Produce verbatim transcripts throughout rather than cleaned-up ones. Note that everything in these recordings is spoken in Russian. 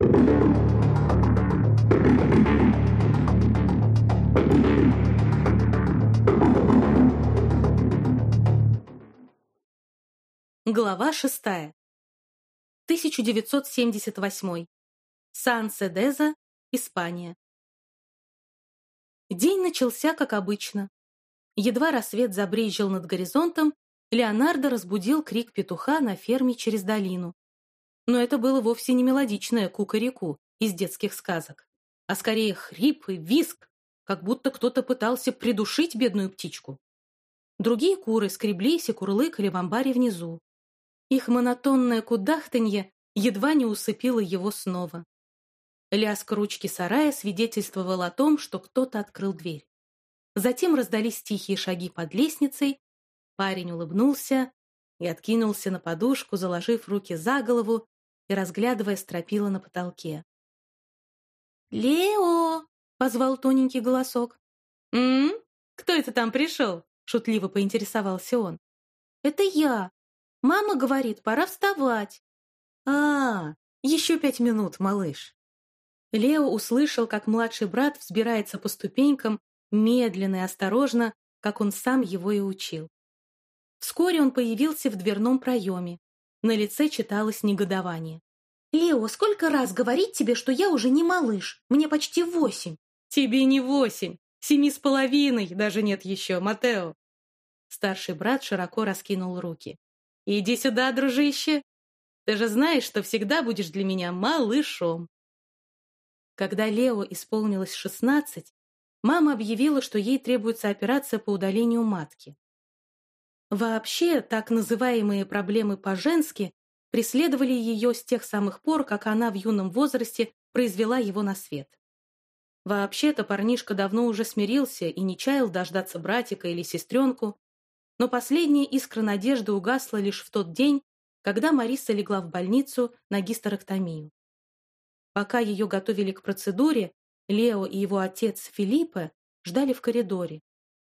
Глава шестая. тысяча девятьсот семьдесят восьмой. Сан-Седеза, Испания. День начался как обычно. Едва рассвет забрезжил над горизонтом, Леонардо разбудил крик петуха на ферме через долину. Но это было вовсе не мелодичное кукареку из детских сказок, а скорее хрип и визг, как будто кто-то пытался придушить бедную птичку. Другие куры скреблись и курлыкали в амбаре внизу. Их монотонное кудахтанье едва не усыпило его снова. Лязг ручки сарая свидетельствовал о том, что кто-то открыл дверь. Затем раздались тихие шаги под лестницей, парень улыбнулся и откинулся на подушку, заложив руки за голову и разглядывая стропила на потолке. «Лео!» — позвал тоненький голосок. «М? Кто это там пришел?» — шутливо поинтересовался он. «Это я. Мама говорит, пора вставать». «А, еще пять минут, малыш». Лео услышал, как младший брат взбирается по ступенькам, медленно и осторожно, как он сам его и учил. Вскоре он появился в дверном проеме. На лице читалось негодование. «Лео, сколько раз говорить тебе, что я уже не малыш? Мне почти восемь». «Тебе не восемь, семи с половиной даже нет еще, Матео». Старший брат широко раскинул руки. «Иди сюда, дружище. Ты же знаешь, что всегда будешь для меня малышом». Когда Лео исполнилось шестнадцать, мама объявила, что ей требуется операция по удалению матки. Вообще, так называемые проблемы по-женски преследовали ее с тех самых пор, как она в юном возрасте произвела его на свет. Вообще-то парнишка давно уже смирился и не чаял дождаться братика или сестренку, но последняя искра надежды угасла лишь в тот день, когда Мариса легла в больницу на гистерэктомию. Пока ее готовили к процедуре, Лео и его отец Филиппе ждали в коридоре.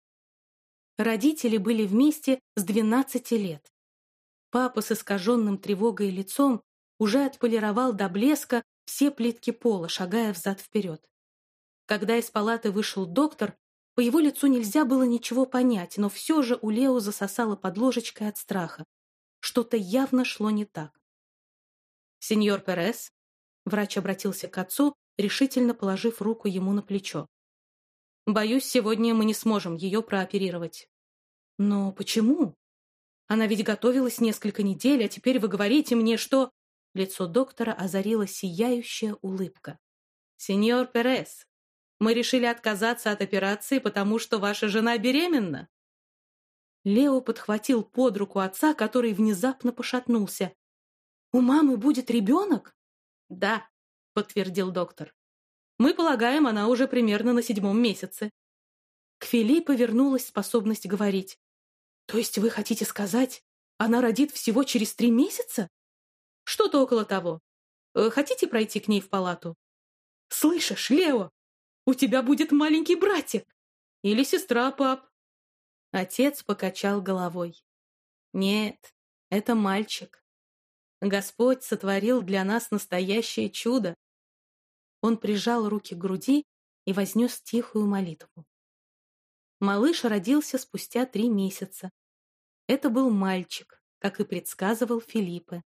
Родители были вместе с двенадцати лет. Папа с искаженным тревогой лицом уже отполировал до блеска все плитки пола, шагая взад-вперед. Когда из палаты вышел доктор, по его лицу нельзя было ничего понять, но все же у Лео засосало под ложечкой от страха. Что-то явно шло не так. «Сеньор Перес», — врач обратился к отцу, решительно положив руку ему на плечо. «Боюсь, сегодня мы не сможем ее прооперировать». «Но почему? Она ведь готовилась несколько недель, а теперь вы говорите мне, что...» Лицо доктора озарила сияющая улыбка. «Сеньор Перес, мы решили отказаться от операции, потому что ваша жена беременна». Лео подхватил под руку отца, который внезапно пошатнулся. «У мамы будет ребенок?» «Да», — подтвердил доктор. «Мы полагаем, она уже примерно на седьмом месяце». К Филиппе вернулась способность говорить. «То есть вы хотите сказать, она родит всего через три месяца?» «Что-то около того. Хотите пройти к ней в палату?» «Слышишь, Лео, у тебя будет маленький братик!» «Или сестра, пап?» Отец покачал головой. «Нет, это мальчик. Господь сотворил для нас настоящее чудо». Он прижал руки к груди и вознес тихую молитву. Малыш родился спустя три месяца. Это был мальчик, как и предсказывал Филиппе.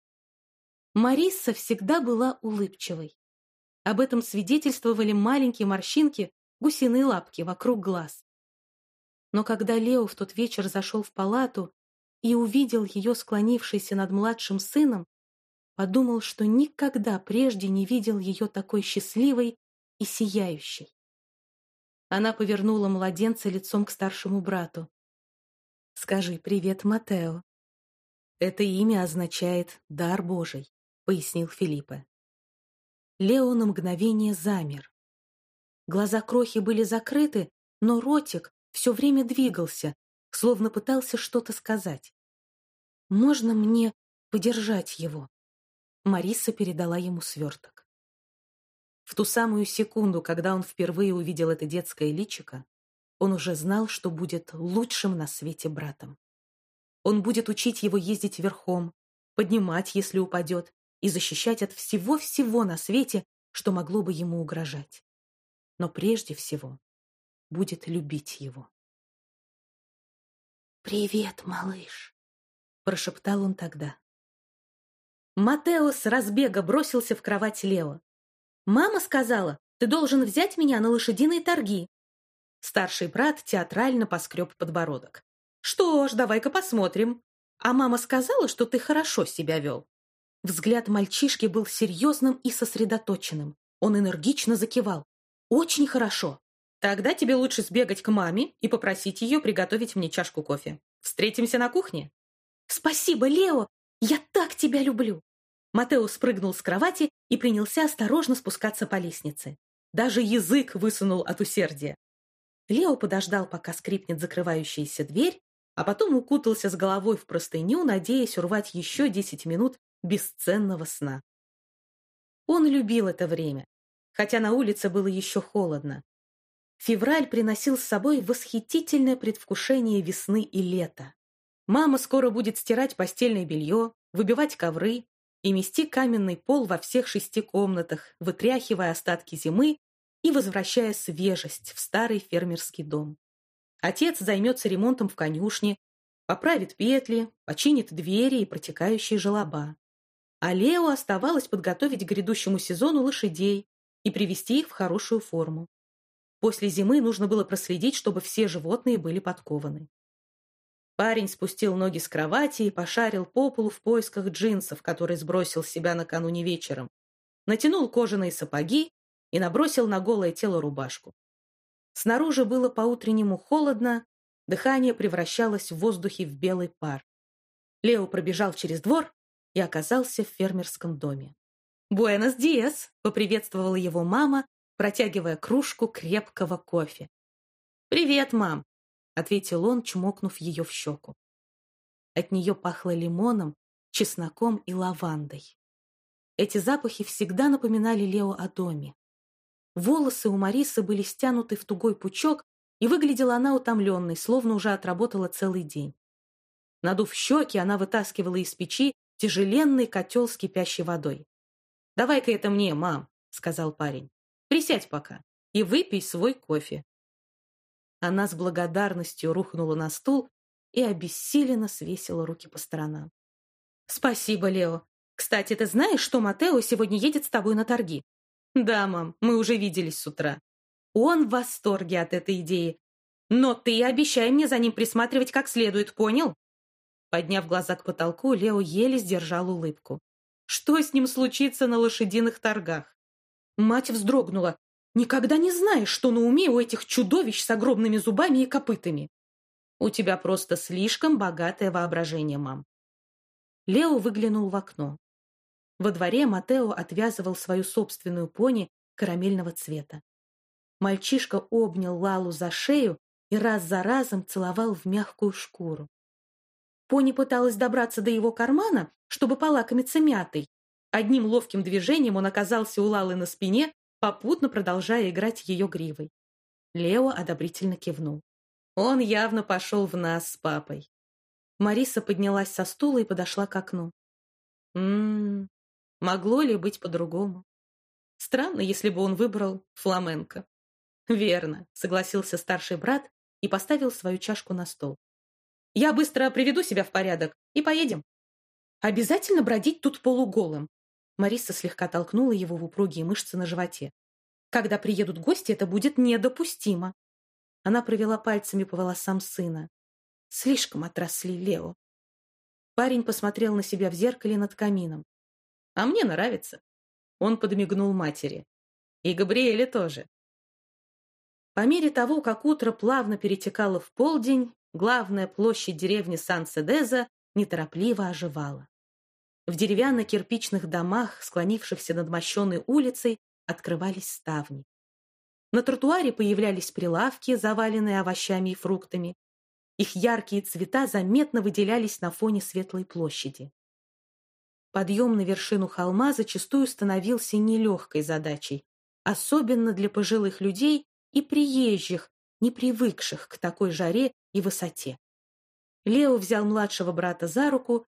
Мариса всегда была улыбчивой. Об этом свидетельствовали маленькие морщинки, гусиные лапки вокруг глаз. Но когда Лео в тот вечер зашел в палату и увидел ее склонившейся над младшим сыном, подумал, что никогда прежде не видел ее такой счастливой и сияющей. Она повернула младенца лицом к старшему брату. «Скажи привет, Матео». «Это имя означает «дар Божий», — пояснил Филиппе. Лео на мгновение замер. Глаза крохи были закрыты, но ротик все время двигался, словно пытался что-то сказать. «Можно мне подержать его?» Мариса передала ему сверток. В ту самую секунду, когда он впервые увидел это детское личико, он уже знал, что будет лучшим на свете братом. Он будет учить его ездить верхом, поднимать, если упадет, и защищать от всего-всего на свете, что могло бы ему угрожать. Но прежде всего будет любить его. «Привет, малыш», — прошептал он тогда. Матео с разбега бросился в кровать Лео. «Мама сказала, ты должен взять меня на лошадиные торги». Старший брат театрально поскреб подбородок. «Что ж, давай-ка посмотрим. А мама сказала, что ты хорошо себя вел». Взгляд мальчишки был серьезным и сосредоточенным. Он энергично закивал. «Очень хорошо. Тогда тебе лучше сбегать к маме и попросить ее приготовить мне чашку кофе. Встретимся на кухне». «Спасибо, Лео! Я так тебя люблю!» Матео спрыгнул с кровати и принялся осторожно спускаться по лестнице. Даже язык высунул от усердия. Лео подождал, пока скрипнет закрывающаяся дверь, а потом укутался с головой в простыню, надеясь урвать еще десять минут бесценного сна. Он любил это время, хотя на улице было еще холодно. Февраль приносил с собой восхитительное предвкушение весны и лета. Мама скоро будет стирать постельное белье, выбивать ковры и мести каменный пол во всех шести комнатах, вытряхивая остатки зимы и возвращая свежесть в старый фермерский дом. Отец займется ремонтом в конюшне, поправит петли, починит двери и протекающие желоба. А Лео оставалось подготовить к грядущему сезону лошадей и привести их в хорошую форму. После зимы нужно было проследить, чтобы все животные были подкованы. Парень спустил ноги с кровати и пошарил по полу в поисках джинсов, которые сбросил с себя накануне вечером. Натянул кожаные сапоги и набросил на голое тело рубашку. Снаружи было по-утреннему холодно, дыхание превращалось в воздухе в белый пар. Лео пробежал через двор и оказался в фермерском доме. «Буэнос диас!» — поприветствовала его мама, протягивая кружку крепкого кофе. «Привет, мам!» — ответил он, чмокнув ее в щеку. От нее пахло лимоном, чесноком и лавандой. Эти запахи всегда напоминали Лео о доме. Волосы у Марисы были стянуты в тугой пучок, и выглядела она утомленной, словно уже отработала целый день. Надув щеки, она вытаскивала из печи тяжеленный котел с кипящей водой. «Давай-ка это мне, мам», — сказал парень. «Присядь пока и выпей свой кофе». Она с благодарностью рухнула на стул и обессиленно свесила руки по сторонам. «Спасибо, Лео. Кстати, ты знаешь, что Матео сегодня едет с тобой на торги?» «Да, мам, мы уже виделись с утра». «Он в восторге от этой идеи. Но ты обещай мне за ним присматривать как следует, понял?» Подняв глаза к потолку, Лео еле сдержал улыбку. Что с ним случится на лошадиных торгах? Мать вздрогнула. «Никогда не знаешь, что на уме у этих чудовищ с огромными зубами и копытами». «У тебя просто слишком богатое воображение, мам». Лео выглянул в окно. Во дворе Матео отвязывал свою собственную пони карамельного цвета. Мальчишка обнял Лалу за шею и раз за разом целовал в мягкую шкуру. Пони пыталась добраться до его кармана, чтобы полакомиться мятой. Одним ловким движением он оказался у Лалы на спине, попутно продолжая играть ее гривой. Лео одобрительно кивнул. Он явно пошел в нас с папой. Мариса поднялась со стула и подошла к окну. Ммм, могло ли быть по-другому? Странно, если бы он выбрал фламенко. Верно, согласился старший брат и поставил свою чашку на стол. Я быстро приведу себя в порядок и поедем. Обязательно бродить тут полуголым. Мариса слегка толкнула его в упругие мышцы на животе. Когда приедут гости, это будет недопустимо. Она провела пальцами по волосам сына. Слишком отросли, Лео. Парень посмотрел на себя в зеркале над камином. А мне нравится. Он подмигнул матери. И Габриэле тоже. По мере того, как утро плавно перетекало в полдень, главная площадь деревни Сан-Седеза неторопливо оживала. В деревянно-кирпичных домах, склонившихся над мощенной улицей, открывались ставни. На тротуаре появлялись прилавки, заваленные овощами и фруктами. Их яркие цвета заметно выделялись на фоне светлой площади. Подъем на вершину холма зачастую становился нелегкой задачей, особенно для пожилых людей и приезжих, не привыкших к такой жаре и высоте. Лео взял младшего брата за руку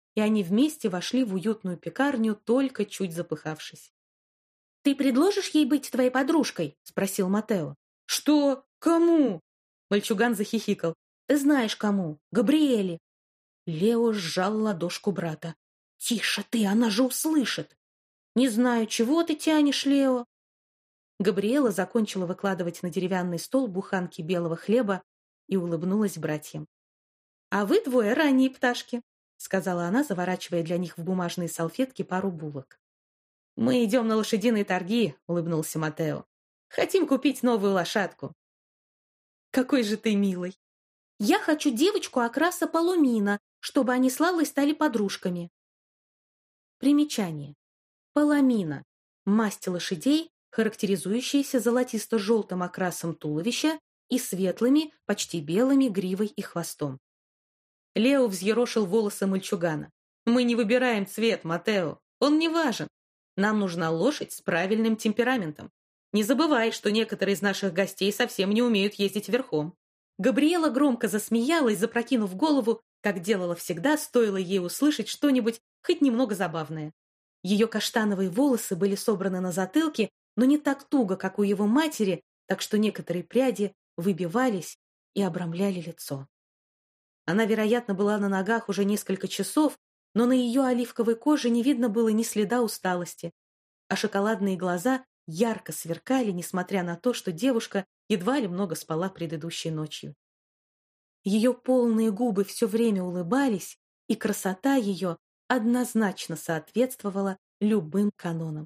и они вместе вошли в уютную пекарню, только чуть запыхавшись. «Ты предложишь ей быть твоей подружкой?» — спросил Матео. «Что? Кому?» Мальчуган захихикал. «Ты знаешь, кому. Габриэле». Лео сжал ладошку брата. «Тише ты, она же услышит!» «Не знаю, чего ты тянешь, Лео?» Габриэла закончила выкладывать на деревянный стол буханки белого хлеба и улыбнулась братьям. «А вы двое ранние пташки», — сказала она, заворачивая для них в бумажные салфетки пару булок. «Мы идем на лошадиные торги», — улыбнулся Матео. «Хотим купить новую лошадку». «Какой же ты милый!» «Я хочу девочку окраса Паломина, чтобы они с Лалой стали подружками». Примечание. Паламина – масть лошадей, характеризующаяся золотисто-желтым окрасом туловища и светлыми, почти белыми гривой и хвостом. Лео взъерошил волосы мальчугана. «Мы не выбираем цвет, Матео. Он не важен. Нам нужна лошадь с правильным темпераментом. Не забывай, что некоторые из наших гостей совсем не умеют ездить верхом». Габриэла громко засмеялась, запрокинув голову, как делала всегда, стоило ей услышать что-нибудь хоть немного забавное. Ее каштановые волосы были собраны на затылке, но не так туго, как у его матери, так что некоторые пряди выбивались и обрамляли лицо. Она, вероятно, была на ногах уже несколько часов, но на ее оливковой коже не видно было ни следа усталости, а шоколадные глаза ярко сверкали, несмотря на то, что девушка едва ли много спала предыдущей ночью. Ее полные губы все время улыбались, и красота ее однозначно соответствовала любым канонам.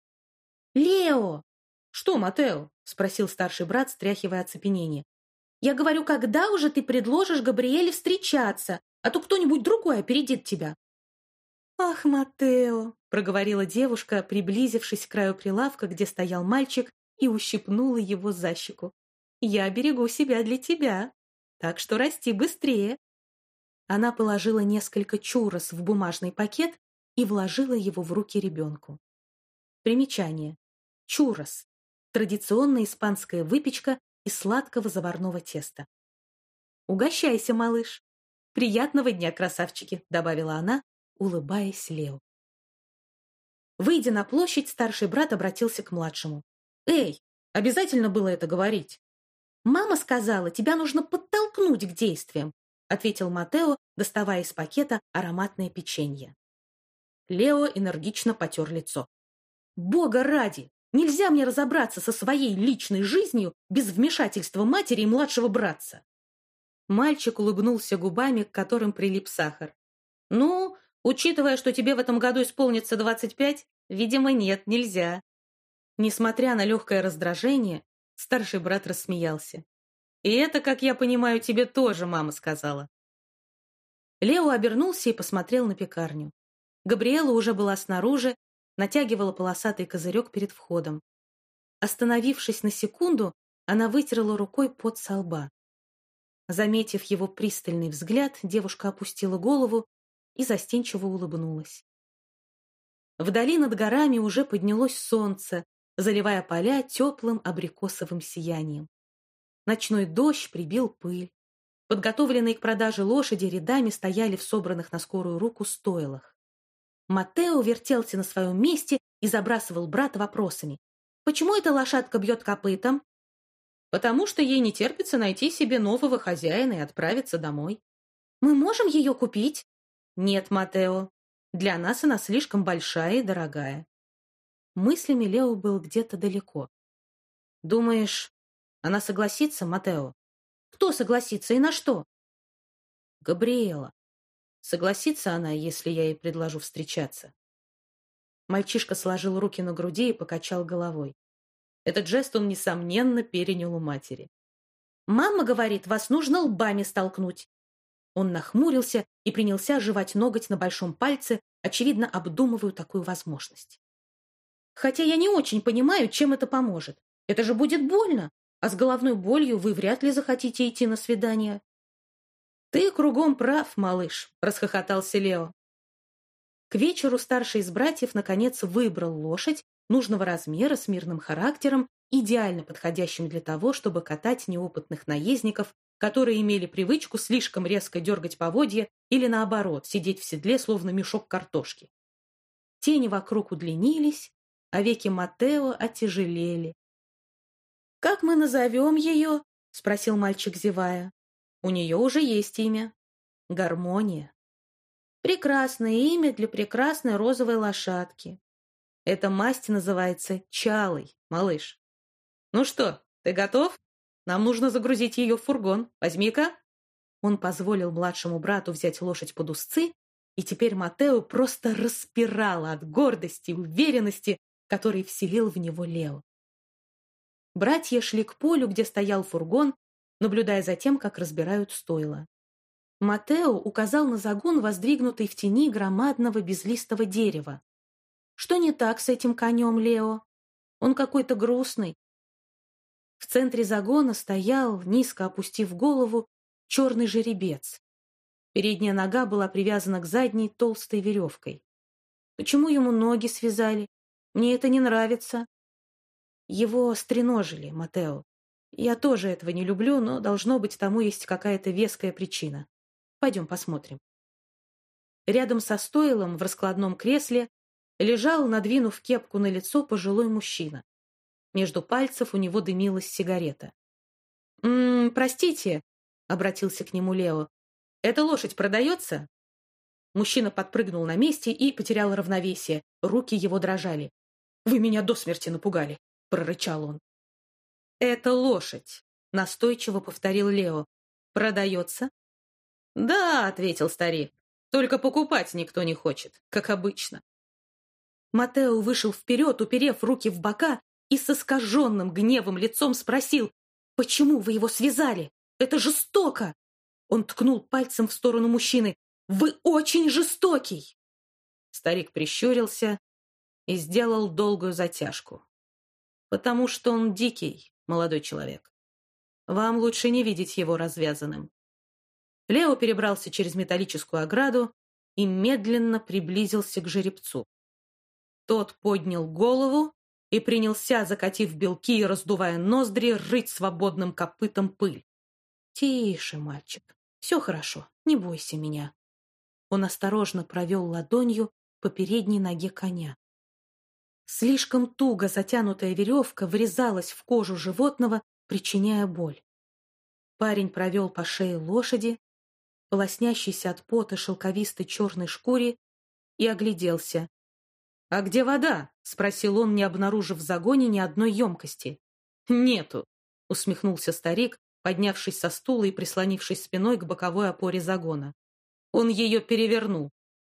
«Лео!» «Что, Матео?» — спросил старший брат, стряхивая оцепенение. «Я говорю, когда уже ты предложишь Габриэле встречаться, а то кто-нибудь другой опередит тебя?» «Ах, Матео!» — проговорила девушка, приблизившись к краю прилавка, где стоял мальчик, и ущипнула его за щеку. «Я берегу себя для тебя, так что расти быстрее». Она положила несколько чуррос в бумажный пакет и вложила его в руки ребенку. Примечание. Чуррос – традиционная испанская выпечка из сладкого заварного теста. «Угощайся, малыш! Приятного дня, красавчики!» – добавила она, улыбаясь Лео. Выйдя на площадь, старший брат обратился к младшему. «Эй, обязательно было это говорить?» «Мама сказала, тебя нужно подтолкнуть к действиям», ответил Матео, доставая из пакета ароматное печенье. Лео энергично потер лицо. «Бога ради! Нельзя мне разобраться со своей личной жизнью без вмешательства матери и младшего братца!» Мальчик улыбнулся губами, к которым прилип сахар. «Ну, учитывая, что тебе в этом году исполнится двадцать пять, видимо, нет, нельзя». Несмотря на легкое раздражение, старший брат рассмеялся. «И это, как я понимаю, тебе тоже мама сказала». Лео обернулся и посмотрел на пекарню. Габриэла уже была снаружи, натягивала полосатый козырек перед входом. Остановившись на секунду, она вытерла рукой пот со лба. Заметив его пристальный взгляд, девушка опустила голову и застенчиво улыбнулась. Вдали над горами уже поднялось солнце, заливая поля теплым абрикосовым сиянием. Ночной дождь прибил пыль. Подготовленные к продаже лошади рядами стояли в собранных на скорую руку стойлах. Матео вертелся на своем месте и забрасывал брата вопросами. «Почему эта лошадка бьет копытом?» «Потому что ей не терпится найти себе нового хозяина и отправиться домой». «Мы можем ее купить?» «Нет, Матео. Для нас она слишком большая и дорогая». Мыслями Лео был где-то далеко. «Думаешь, она согласится, Матео?» «Кто согласится и на что?» «Габриэла. Согласится она, если я ей предложу встречаться?» Мальчишка сложил руки на груди и покачал головой. Этот жест он, несомненно, перенял у матери. «Мама говорит, вас нужно лбами столкнуть». Он нахмурился и принялся жевать ноготь на большом пальце, очевидно, обдумывая такую возможность. «Хотя я не очень понимаю, чем это поможет. Это же будет больно, а с головной болью вы вряд ли захотите идти на свидание». «Ты кругом прав, малыш», — расхохотался Лео. К вечеру старший из братьев наконец выбрал лошадь нужного размера с мирным характером, идеально подходящим для того, чтобы катать неопытных наездников которые имели привычку слишком резко дергать поводья или, наоборот, сидеть в седле, словно мешок картошки. Тени вокруг удлинились, а веки Маттео отяжелели. «Как мы назовем ее?» — спросил мальчик, зевая. «У нее уже есть имя. Гармония. Прекрасное имя для прекрасной розовой лошадки. Эта масть называется Чалой, малыш. Ну что, ты готов? Нам нужно загрузить ее в фургон. Возьми-ка». Он позволил младшему брату взять лошадь под узцы, и теперь Маттео просто распирало от гордости и уверенности, который вселил в него Лео. Братья шли к полю, где стоял фургон, наблюдая за тем, как разбирают стойла. Маттео указал на загон, воздвигнутый в тени громадного безлистого дерева. «Что не так с этим конем, Лео? Он какой-то грустный». В центре загона стоял, низко опустив голову, черный жеребец. Передняя нога была привязана к задней толстой веревкой. «Почему ему ноги связали? Мне это не нравится». «Его стреножили, Маттео. Я тоже этого не люблю, но, должно быть, тому есть какая-то веская причина. Пойдем посмотрим». Рядом со стойлом в раскладном кресле лежал, надвинув кепку на лицо, пожилой мужчина. Между пальцев у него дымилась сигарета. «М -м, «Простите», — обратился к нему Лео, — «эта лошадь продается?» Мужчина подпрыгнул на месте и потерял равновесие. Руки его дрожали. «Вы меня до смерти напугали», — прорычал он. «Это лошадь», — настойчиво повторил Лео. «Продается?» «Да», — ответил старик, — «только покупать никто не хочет, как обычно». Маттео вышел вперед, уперев руки в бока, и с искаженным гневом лицом спросил: «Почему вы его связали? Это жестоко!» Он ткнул пальцем в сторону мужчины. «Вы очень жестокий!» Старик прищурился и сделал долгую затяжку. «Потому что он дикий, молодой человек. Вам лучше не видеть его развязанным». Лео перебрался через металлическую ограду и медленно приблизился к жеребцу. Тот поднял голову и принялся, закатив белки и раздувая ноздри, рыть свободным копытом пыль. «Тише, мальчик, все хорошо, не бойся меня». Он осторожно провел ладонью по передней ноге коня. Слишком туго затянутая веревка врезалась в кожу животного, причиняя боль. Парень провел по шее лошади, полоснящейся от пота шелковистой черной шкуре, и огляделся. «А где вода?» — спросил он, не обнаружив в загоне ни одной емкости. «Нету», — усмехнулся старик, поднявшись со стула и прислонившись спиной к боковой опоре загона. Он ее перевернул.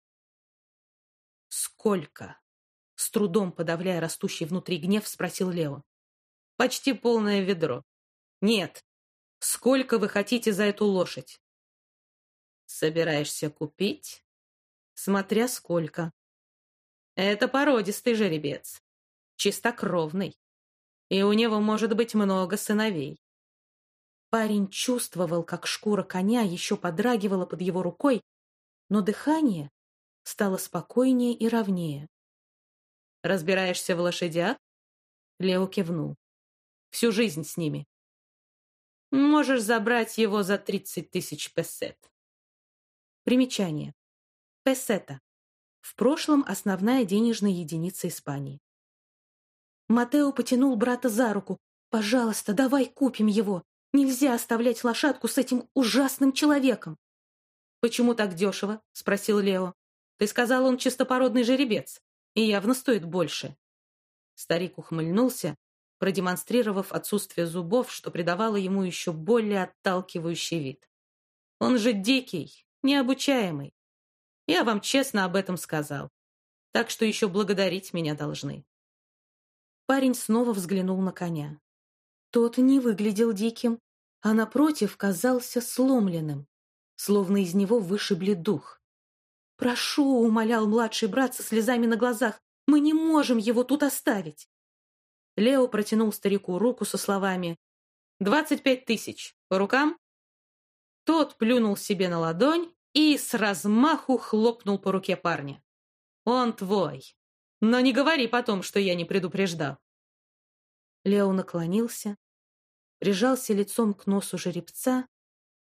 «Сколько?» — с трудом подавляя растущий внутри гнев, спросил Лео. «Почти полное ведро». «Нет. Сколько вы хотите за эту лошадь?» «Собираешься купить?» «Смотря сколько». «Это породистый жеребец, чистокровный, и у него может быть много сыновей». Парень чувствовал, как шкура коня еще подрагивала под его рукой, но дыхание стало спокойнее и ровнее. «Разбираешься в лошадях?» Лео кивнул. «Всю жизнь с ними. Можешь забрать его за тридцать тысяч песет». Примечание. Песета. В прошлом основная денежная единица Испании. Маттео потянул брата за руку. «Пожалуйста, давай купим его. Нельзя оставлять лошадку с этим ужасным человеком». «Почему так дешево?» — спросил Лео. «Ты сказал, он чистопородный жеребец, и явно стоит больше». Старик ухмыльнулся, продемонстрировав отсутствие зубов, что придавало ему еще более отталкивающий вид. «Он же дикий, необучаемый. Я вам честно об этом сказал, так что еще благодарить меня должны». Парень снова взглянул на коня. Тот не выглядел диким, а напротив казался сломленным, словно из него вышибли дух. «Прошу», — умолял младший брат со слезами на глазах, — «мы не можем его тут оставить». Лео протянул старику руку со словами: «Двадцать пять тысяч. По рукам?» Тот плюнул себе на ладонь и с размаху хлопнул по руке парня. «Он твой. Но не говори потом, что я не предупреждал». Лео наклонился, прижался лицом к носу жеребца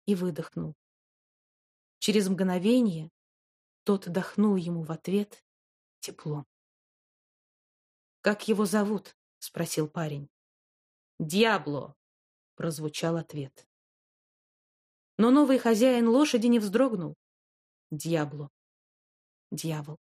и выдохнул. Через мгновение тот дохнул ему в ответ теплом. «Как его зовут?» — спросил парень. «Дьябло», — прозвучал ответ. Но новый хозяин лошади не вздрогнул. Дьябло. Дьявол.